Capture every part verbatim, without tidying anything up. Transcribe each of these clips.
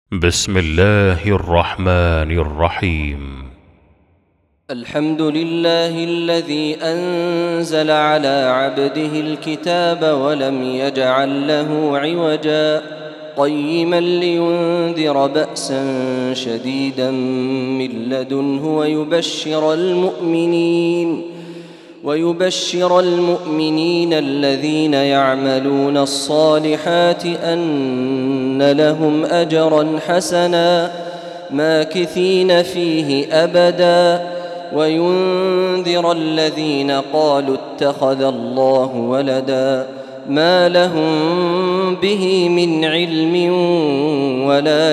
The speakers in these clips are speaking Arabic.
بسم الله الرحمن الرحيم. الحمد لله الذي أنزل على عبده الكتاب ولم يجعل له عوجا قيما لينذر بأسا شديدا من لدنه ويبشر المؤمنين ويبشر المؤمنين الذين يعملون الصالحات أن لهم أجرا حسنا ماكثين فيه أبدا وينذر الذين قالوا اتخذ الله ولدا ما لهم به من علم ولا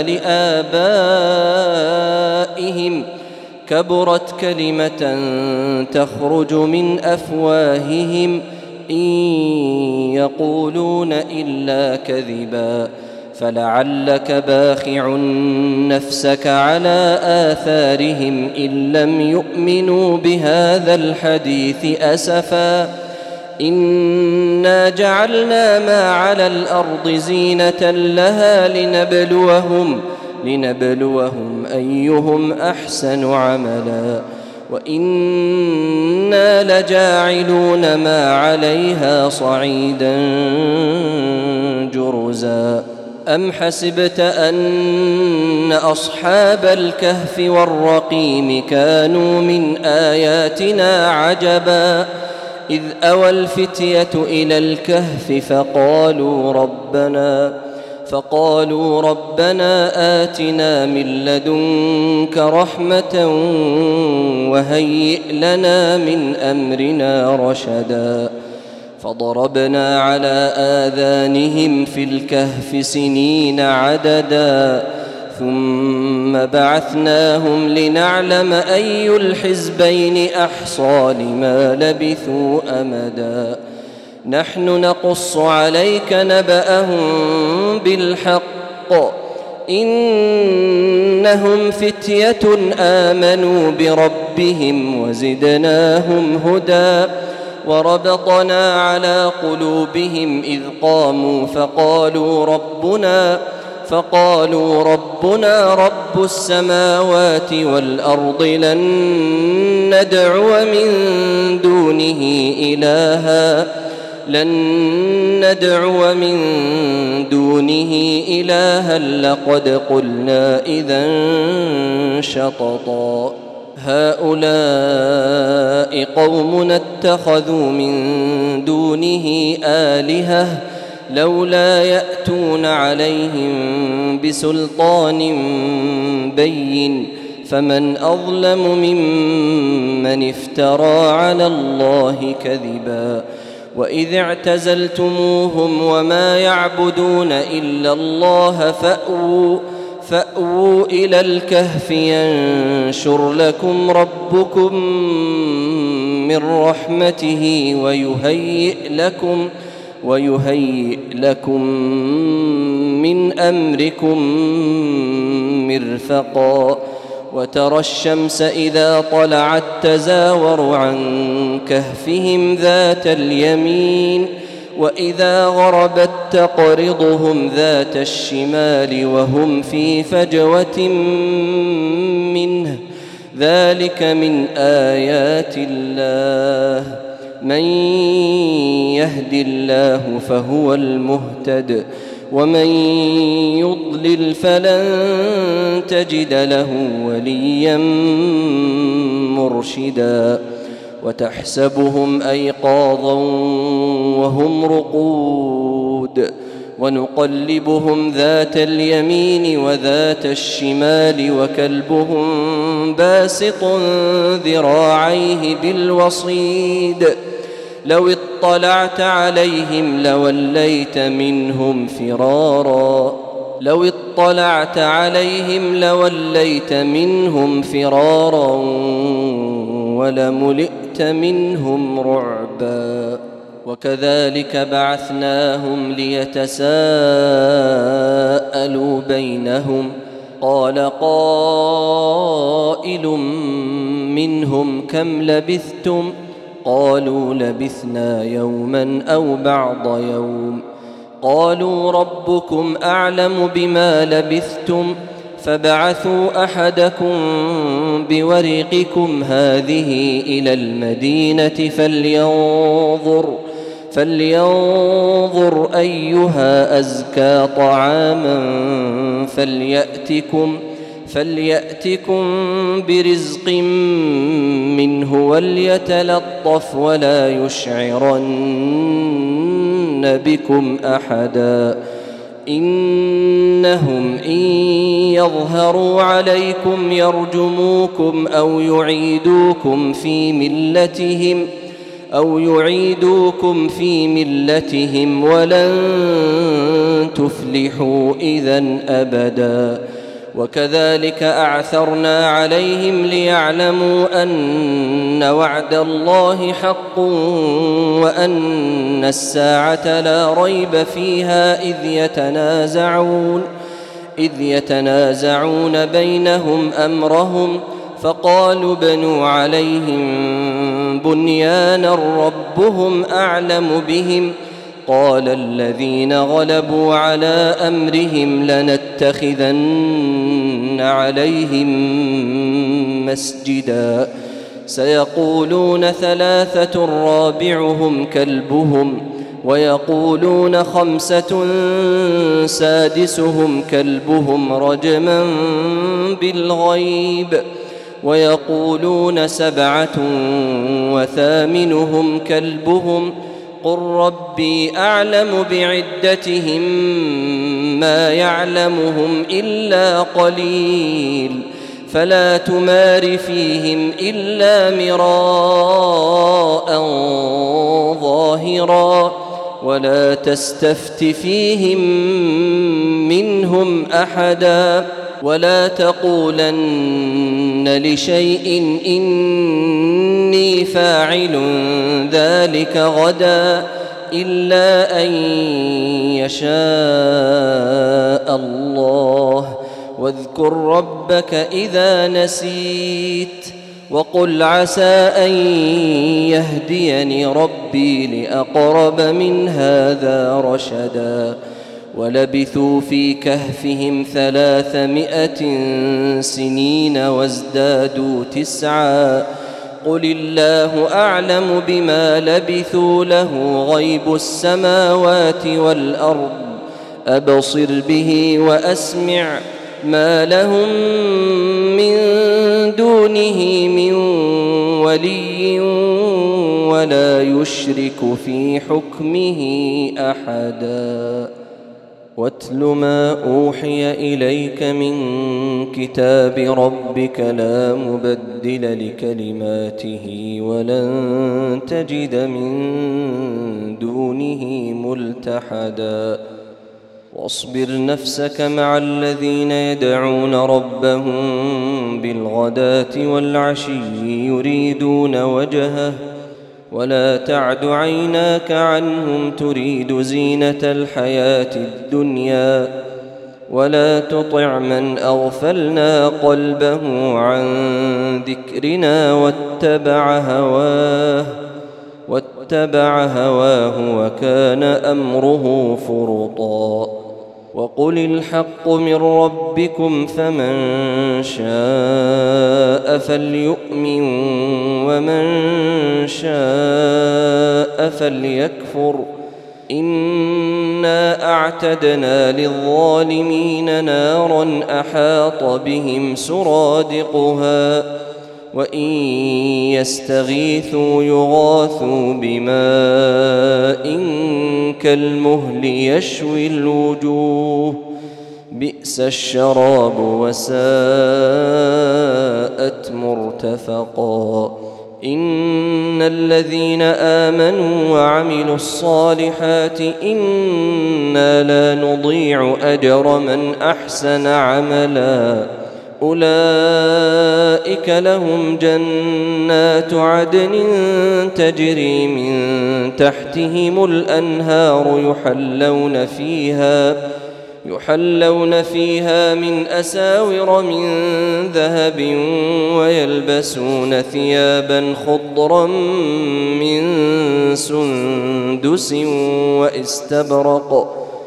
لآبائهم كبرت كلمة تخرج من أفواههم إن يقولون إلا كذبا فلعلك باخع نفسك على آثارهم إن لم يؤمنوا بهذا الحديث أسفا إنا جعلنا ما على الأرض زينة لها لنبلوهم لنبلوهم أيهم أحسن عملا وإنا لجاعلون ما عليها صعيدا جرزا أم حسبت أن أصحاب الكهف والرقيم كانوا من آياتنا عجبا إذ أوى الفتية إلى الكهف فقالوا ربنا فقالوا ربنا آتنا من لدنك رحمة وهيئ لنا من أمرنا رشدا فضربنا على آذانهم في الكهف سنين عددا ثم بعثناهم لنعلم أي الحزبين أحصى لما لبثوا أمدا نحن نقص عليك نبأهم بالحق إنهم فتية آمنوا بربهم وزدناهم هدى وربطنا على قلوبهم إذ قاموا فقالوا ربنا فقالوا ربنا رب السماوات والأرض لن ندعو من دونه إلها لن ندعو من دونه إلها لقد قلنا إذا شططا هؤلاء قومنا اتخذوا من دونه آلهة لولا يأتون عليهم بسلطان بين فمن أظلم ممن افترى على الله كذبا وإذ اعتزلتموهم وما يعبدون إلا الله فأووا فأووا إلى الكهف ينشر لكم ربكم من رحمته ويهيئ لكم ويهيئ لكم من أمركم مرفقا وترى الشمس إذا طلعت تزاور عن كهفهم ذات اليمين وإذا غربت تقرضهم ذات الشمال وهم في فجوة منه ذلك من آيات الله من يهد الله فهو المهتد ومن يضلل فلن تجد له وليا مرشدا وتحسبهم أيقاظا وهم رقود ونقلبهم ذات اليمين وذات الشمال وكلبهم باسط ذراعيه بالوصيد لو اطلعت عليهم لوليت منهم فرارا لو اطلعت عليهم لوليت منهم فرارا ولملئت منهم رعبا وكذلك بعثناهم ليتساءلوا بينهم قال قائل منهم كم لبثتم قالوا لبثنا يوما أو بعض يوم قالوا ربكم أعلم بما لبثتم فابعثوا أحدكم بورقكم هذه إلى المدينة فلينظر فلينظر أيها أزكى طعاما فليأتكم فليأتكم برزق منه وليتلطف ولا يشعرن بكم أحدا إنهم إن يظهروا عليكم يرجموكم أو يعيدوكم في ملتهم أو يعيدوكم في ملتهم ولن تفلحوا إذن أبدا وكذلك أعثرنا عليهم ليعلموا أن وعد الله حق وأن الساعة لا ريب فيها إذ يتنازعون إذ يتنازعون بينهم أمرهم فقالوا ابنوا عليهم بنيانا ربهم أعلم بهم قال الذين غلبوا على أمرهم لنتخذن عليهم مسجدا سيقولون ثلاثة رابعهم كلبهم ويقولون خمسة سادسهم كلبهم رجما بالغيب ويقولون سبعة وثامنهم كلبهم قل ربي أعلم بعدتهم ما يعلمهم إلا قليل فلا تمار فيهم إلا مراء ظاهرا ولا تستفت فيهم منهم أحدا ولا تقولن لشيء إني فاعل ذلك غدا إلا أن يشاء الله واذكر ربك إذا نسيت وقل عسى أن يهديني ربي لأقرب من هذا رشدا ولبثوا في كهفهم ثلاثمائة سنين وازدادوا تسعا قل الله أعلم بما لبثوا له غيب السماوات والأرض أبصر به وأسمع ما لهم من دونه من ولي ولا يشرك في حكمه أحدا واتل ما أوحي إليك من كتاب ربك لا مبدل لكلماته ولن تجد من دونه ملتحدا واصبر نفسك مع الذين يدعون ربهم بالغداة والعشي يريدون وجهه ولا تعد عيناك عنهم تريد زينة الحياة الدنيا ولا تطع من أغفلنا قلبه عن ذكرنا واتبع هواه واتبع هواه وكان أمره فرطا وقل الحق من ربكم فمن شاء فليؤمن ومن شاء فليكفر إنا أعتدنا للظالمين نارا أحاط بهم سرادقها وإن يستغيثوا يغاثوا بماء كالمهل يشوي الوجوه بئس الشراب وساءت مرتفقا إن الذين آمنوا وعملوا الصالحات إنا لا نضيع أجر من أحسن عملا أولئك لهم جنات عدن تجري من تحتهم الأنهار يحلون فيها يحلون فيها من أساور من ذهب ويلبسون ثيابا خضرا من سندس واستبرق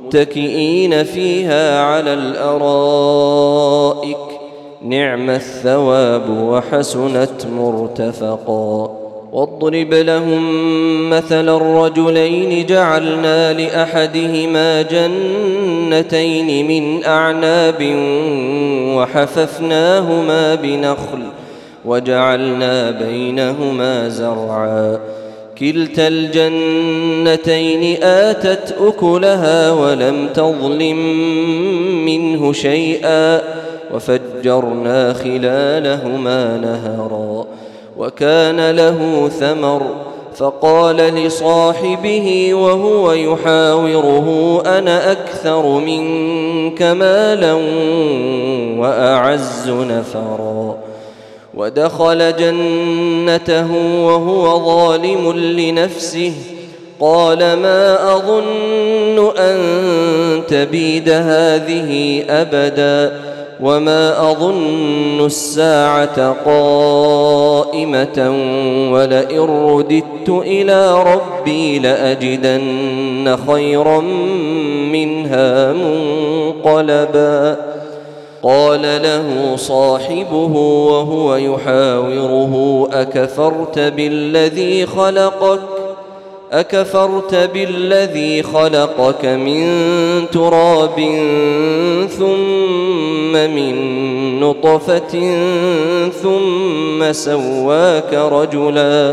متكئين فيها على الأرائك نعم الثواب وحسنت مرتفقا. واضرب لهم مثل الرجلين جعلنا لأحدهما جنتين من أعناب وحففناهما بنخل وجعلنا بينهما زرعا كلتا الجنتين آتت أكلها ولم تظلم منه شيئا وفجرنا خلالهما نهرا وكان له ثمر فقال لصاحبه وهو يحاوره أنا أكثر منك مالا وأعز نفرا. ودخل جنته وهو ظالم لنفسه قال ما أظن أن تبيد هذه أبدا وما أظن الساعة قائمة ولئن رددت إلى ربي لأجدن خيرا منها منقلبا. قال له صاحبه وهو يحاوره أكفرت بالذي خلقك أكفرت بالذي خلقك من تراب ثم من نطفة ثم سواك رجلا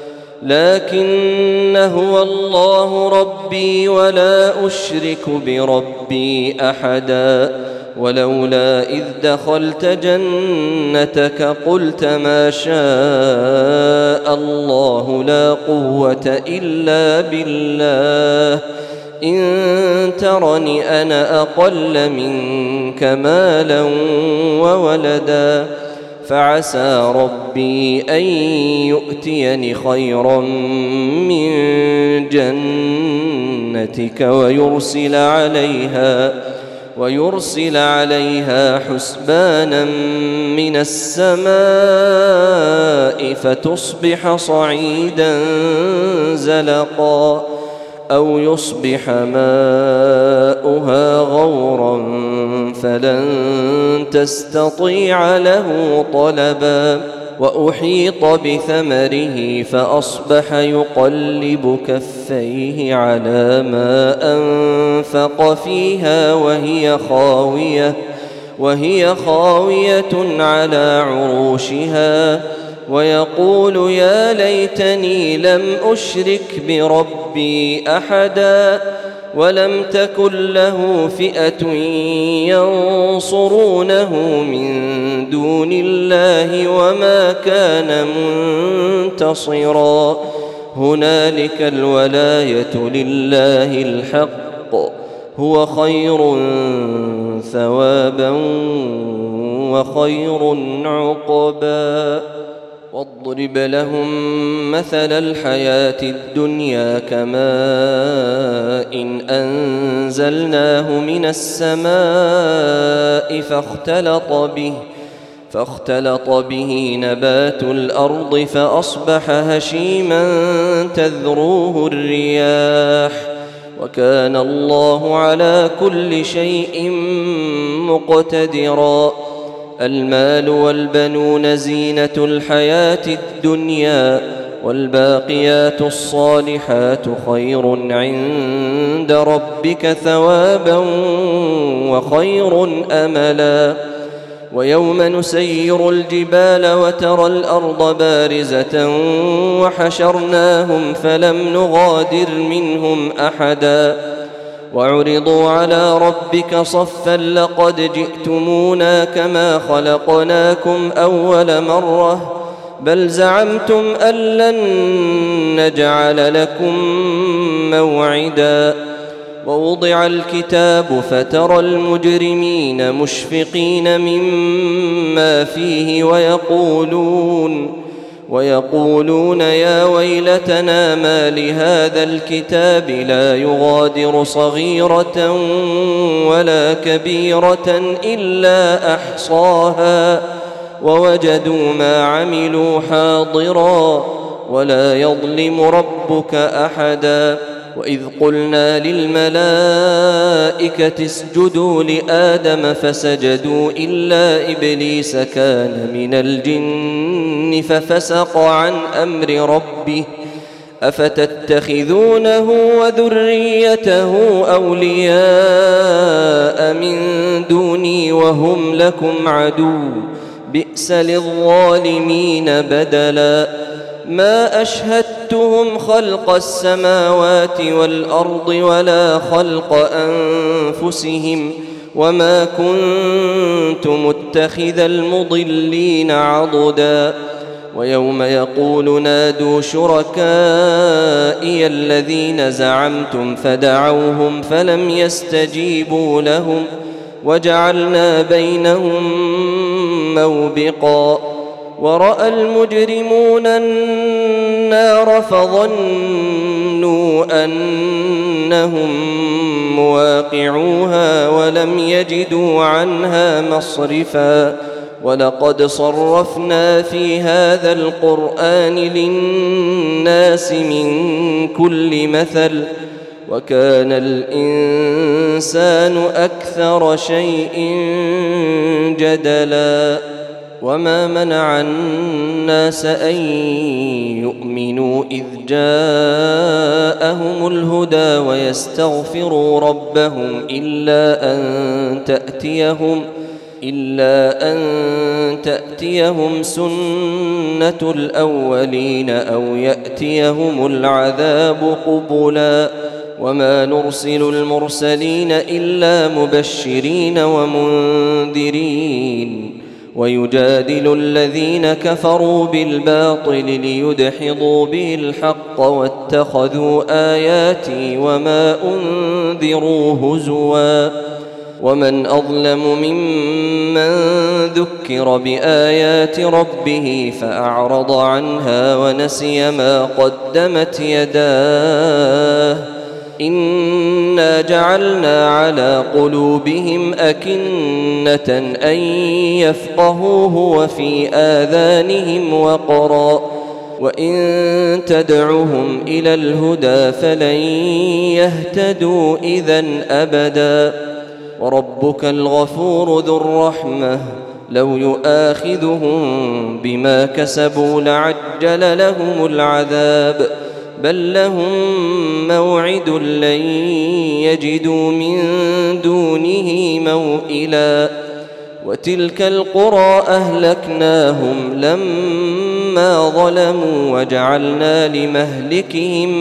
لكن هو الله ربي ولا أشرك بربي أحدا. ولولا إذ دخلت جنتك قلت ما شاء الله لا قوة إلا بالله إن ترني أنا أقل منك مالا وولدا فعسى ربي أن يؤتيني خيرا من جنتك ويرسل عليها ويرسل عليها حسبانا من السماء فتصبح صعيدا زلقا أو يصبح ماؤها غورا فلن تستطيع له طلبا. وأحيط بثمره فأصبح يقلب كفيه على ما أنفق فيها وهي خاوية وهي خاوية على عروشها ويقول يا ليتني لم أشرك بربي أحدا ولم تكن له فئة ينصرونه من دون الله وما كان منتصرا. هنالك الولاية لله الحق هو خير ثوابا وخير عقبا. واضرب لهم مثل الحياة الدنيا كماء إن أنزلناه من السماء فاختلط به فاختلط به نبات الأرض فأصبح هشيما تذروه الرياح وكان الله على كل شيء مقتدرا. المال والبنون زينة الحياة الدنيا والباقيات الصالحات خير عند ربك ثوابا وخير أملا. ويوم نسير الجبال وترى الأرض بارزة وحشرناهم فلم نغادر منهم أحدا وعرضوا على ربك صفا لقد جئتمونا كما خلقناكم أول مرة بل زعمتم أن لن نجعل لكم موعدا. ووضع الكتاب فترى المجرمين مشفقين مما فيه ويقولون ويقولون يا ويلتنا ما لهذا الكتاب لا يغادر صغيرة ولا كبيرة إلا أحصاها ووجدوا ما عملوا حاضرا ولا يظلم ربك أحدا. وإذ قلنا للملائكة اسجدوا لآدم فسجدوا إلا إبليس كان من الجن ففسق عن أمر ربه أفتتخذونه وذريته أولياء من دوني وهم لكم عدو بئس للظالمين بدلا ما أشهدتهم خلق السماوات والأرض ولا خلق أنفسهم وما كنت متخذ المضلين عضدا ويوم يقول نادوا شركائي الذين زعمتم فدعوهم فلم يستجيبوا لهم وجعلنا بينهم موبقا ورأى المجرمون النار فظنوا أنهم مواقعوها ولم يجدوا عنها مصرفا ولقد صرفنا في هذا القرآن للناس من كل مثل وكان الإنسان أكثر شيء جدلا وما منع الناس أن يؤمنوا إذ جاءهم الهدى ويستغفروا ربهم إلا أن تأتيهم إلا أن تأتيهم سنة الأولين أو يأتيهم العذاب قبلا وما نرسل المرسلين إلا مبشرين ومنذرين ويجادل الذين كفروا بالباطل ليدحضوا به الحق واتخذوا آياتي وما أنذروا هزوا ومن أظلم ممن ذكر بآيات ربه فأعرض عنها ونسي ما قدمت يداه إنا جعلنا على قلوبهم أكنة أن يفقهوه وفي آذانهم وقرا وإن تدعهم إلى الهدى فلن يهتدوا إذن أبدا وربك الغفور ذو الرحمة لو يؤاخذهم بما كسبوا لعجل لهم العذاب بل لهم موعد لن يجدوا من دونه موئلا وتلك القرى أهلكناهم لما ظلموا وجعلنا لمهلكهم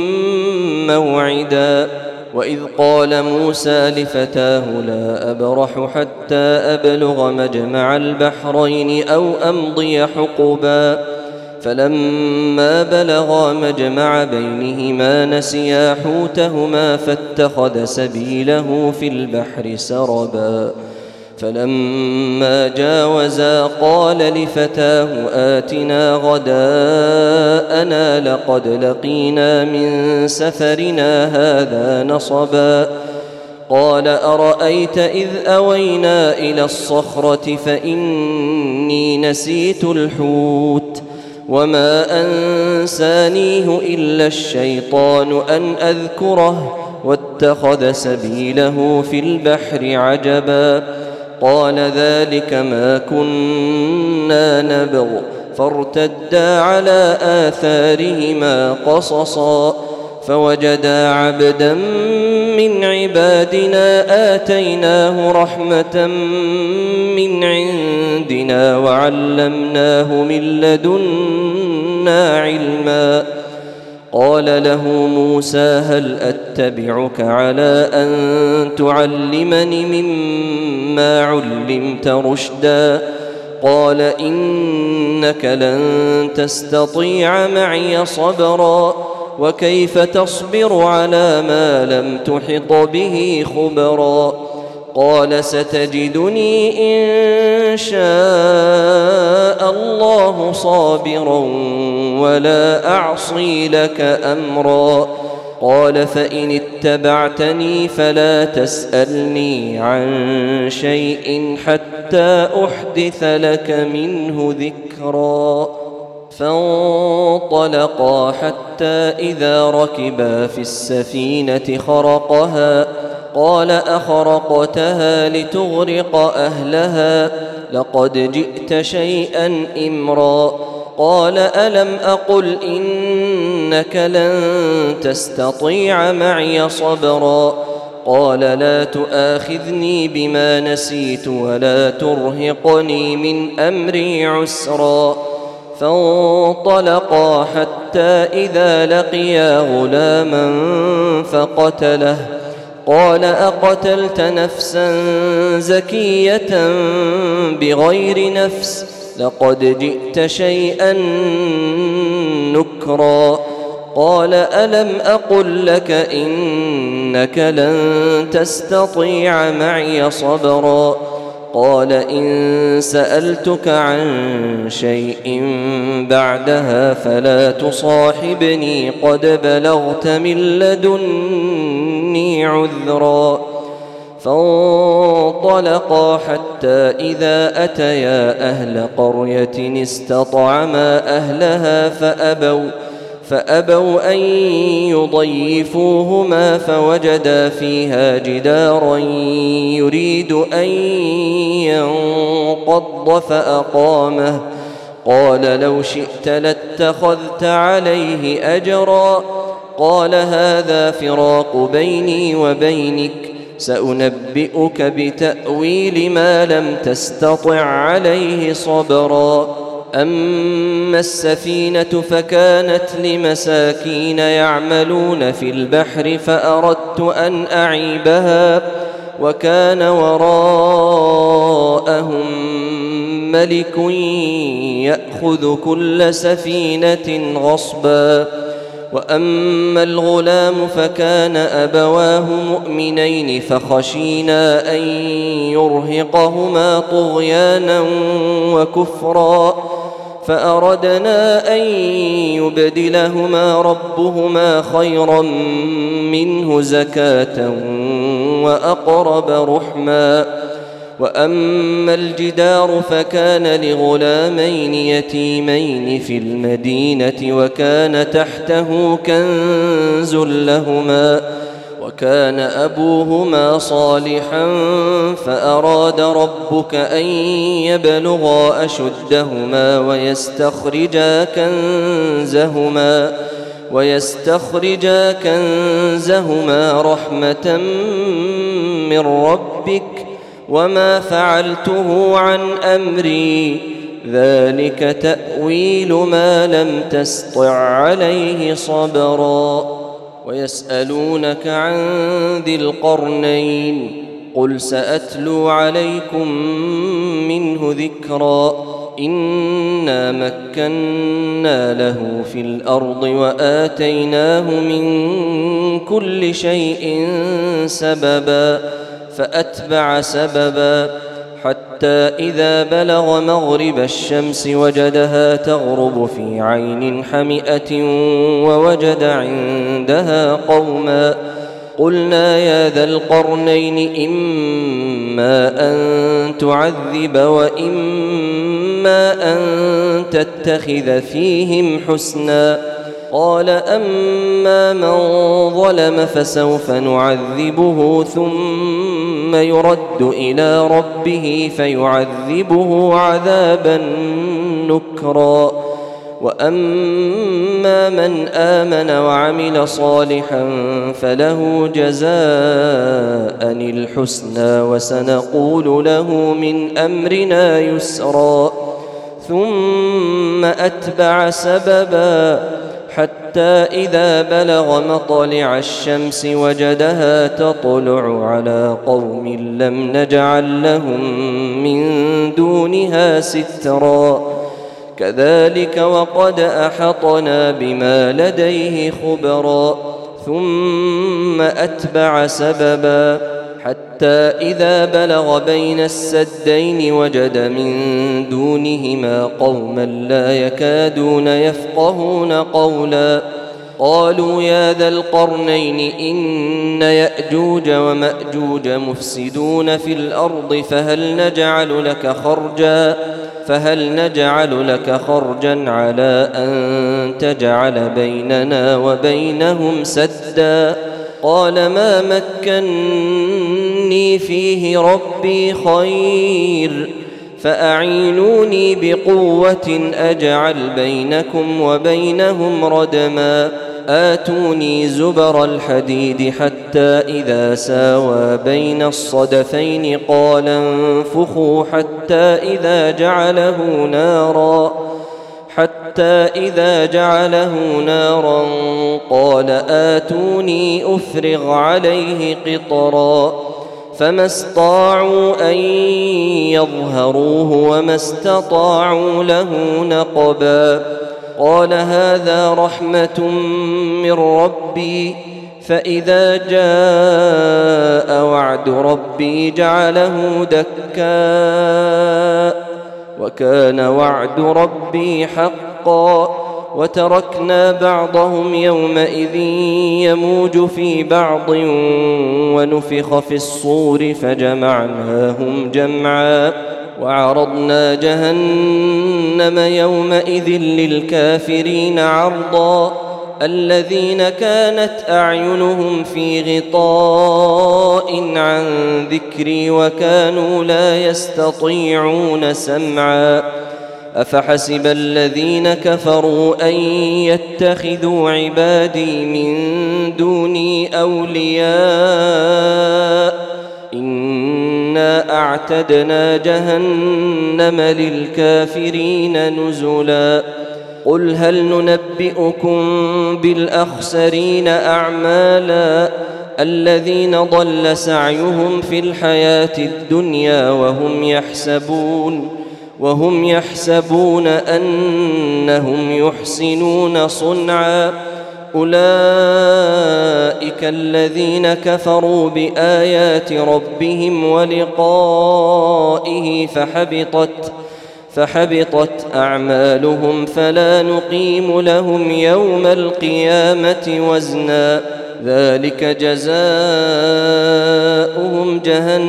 موعدا وإذ قال موسى لفتاه لا أبرح حتى أبلغ مجمع البحرين أو أمضي حقبا فلما بلغا مجمع بينهما نسيا حوتهما فاتخذ سبيله في البحر سربا فلما جاوزا قال لفتاه آتنا غداءنا لقد لقينا من سفرنا هذا نصبا قال أرأيت إذ أوينا إلى الصخرة فإني نسيت الحوت وما أنسانيه إلا الشيطان أن أذكره واتخذ سبيله في البحر عجبا قال ذلك ما كنا نبغ فارتدا على آثارهما قصصا فوجدا عبدا من عبادنا آتيناه رحمة من عندنا وعلمناه من لدنا علما قال له موسى هل أتبعك على أن تعلمني مما علمت رشدا قال إنك لن تستطيع معي صبرا وكيف تصبر على ما لم تحط به خبرا قال ستجدني إن شاء الله صابرا ولا أعصي لك أمرا قال فإن اتبعتني فلا تسألني عن شيء حتى أحدث لك منه ذكرا فانطلقا حتى إذا ركبا في السفينة خرقها قال أخرقتها لتغرق أهلها لقد جئت شيئا إمرا قال ألم أقل إنك لن تستطيع معي صبرا قال لا تؤاخذني بما نسيت ولا ترهقني من أمري عسرا فانطلقا حتى إذا لقيا غلاما فقتله قال أقتلت نفسا زكية بغير نفس لقد جئت شيئا نكرا قال ألم أقل لك إنك لن تستطيع معي صبرا قال إن سألتك عن شيء بعدها فلا تصاحبني قد بلغت من لدني عذرا فانطلقا حتى إذا أتيا أهل قرية استطعما أهلها فأبوا فأبوا أن يضيفوهما فوجدا فيها جدارا يريد أن ينقض فأقامه قال لو شئت لاتخذت عليه أجرا قال هذا فراق بيني وبينك سأنبئك بتأويل ما لم تستطع عليه صبرا أما السفينة فكانت لمساكين يعملون في البحر فأردت أن أعيبها وكان وراءهم ملك يأخذ كل سفينة غصبا وأما الغلام فكان أبواه مؤمنين فخشينا أن يرهقهما طغيانا وكفرا فأردنا أن يبدلهما ربهما خيرا منه زكاة وأقرب رحما وأما الجدار فكان لغلامين يتيمين في المدينة وكان تحته كنز لهما وكان أبوهما صالحا فأراد ربك أن يبلغا أشدهما ويستخرجا كنزهما ويستخرجا كنزهما رحمة من ربك وما فعلته عن أمري ذلك تأويل ما لم تسطع عليه صبرا ويسألونك عن ذي القرنين قل سأتلو عليكم منه ذكرا إنا مكنا له في الأرض وآتيناه من كل شيء سببا فأتبع سببا حتى إذا بلغ مغرب الشمس وجدها تغرب في عين حمئة ووجد عندها قوما قلنا يا ذا القرنين إما أن تعذب وإما أن تتخذ فيهم حسنا قال أما من ظلم فسوف نعذبه ثم يرد إلى ربه فيعذبه عذابا نكرا وأما من آمن وعمل صالحا فله جزاء الحسنى وسنقول له من أمرنا يسرا ثم أتبع سببا حتى إذا بلغ مطلع الشمس وجدها تطلع على قوم لم نجعل لهم من دونها سترا كذلك وقد أحطنا بما لديه خبرا ثم أتبع سببا حتى إذا بلغ بين السدين وجد من دونهما قوما لا يكادون يفقهون قولا قالوا يا ذا القرنين إن يأجوج ومأجوج مفسدون في الأرض فهل نجعل لك خرجا فهل نجعل لك خرجا على أن تجعل بيننا وبينهم سدا قال ما مكني فيه ربي خير فأعينوني بقوة أجعل بينكم وبينهم ردما آتوني زبر الحديد حتى إذا ساوى بين الصدفين قال انفخوا حتى إذا جعله نارا حتى إذا جعله نارا قال آتوني أفرغ عليه قطرا فما استطاعوا أن يظهروه وما استطاعوا له نقبا قال هذا رحمة من ربي فإذا جاء وعد ربي جعله دكا وكان وعد ربي حقا وتركنا بعضهم يومئذ يموج في بعض ونفخ في الصور فجمعناهم جمعا وعرضنا جهنم يومئذ للكافرين عرضا الذين كانت أعينهم في غطاء عن ذكري وكانوا لا يستطيعون سمعا أفحسب الذين كفروا أن يتخذوا عبادي من دوني أولياء إنا أعتدنا جهنم للكافرين نزلا قل هل ننبئكم بالأخسرين أعمالا الذين ضل سعيهم في الحياة الدنيا وهم يحسبون وهم يحسبون أنهم يحسنون صنعا أولئك الذين كفروا بآيات ربهم ولقائه فحبطت فحبطت أعمالهم فلا نقيم لهم يوم القيامة وزنا ذلك جزاؤهم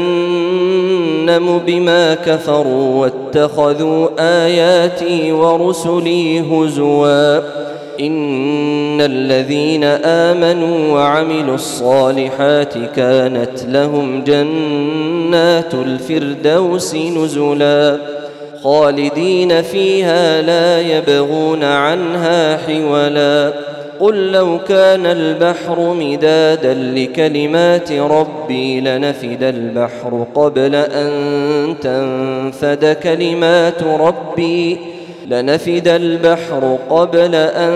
جهنم بما كفروا واتخذوا آياتي ورسلي هزوا إن الذين آمنوا وعملوا الصالحات كانت لهم جنات الفردوس نزلا خالدين فيها لا يبغون عنها حولا قل لو كان البحر مدادا لكلمات ربي لنفد البحر قبل أن تنفد كلمات ربي لنفد البحر قبل أن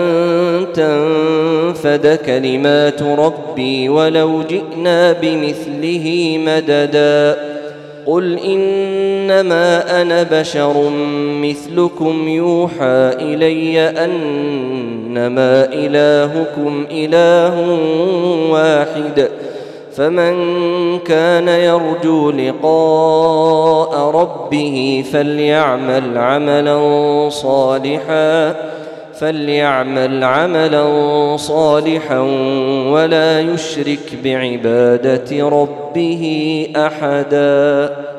تنفد كلمات ربي ولو جئنا بمثله مددا قل إنما أنا بشر مثلكم يوحى إلي أنما إلهكم إله واحد فمن كان يرجو لقاء ربه فليعمل عملا صالحا فليعمل عملا صالحا ولا يشرك بعبادة ربه أحدا.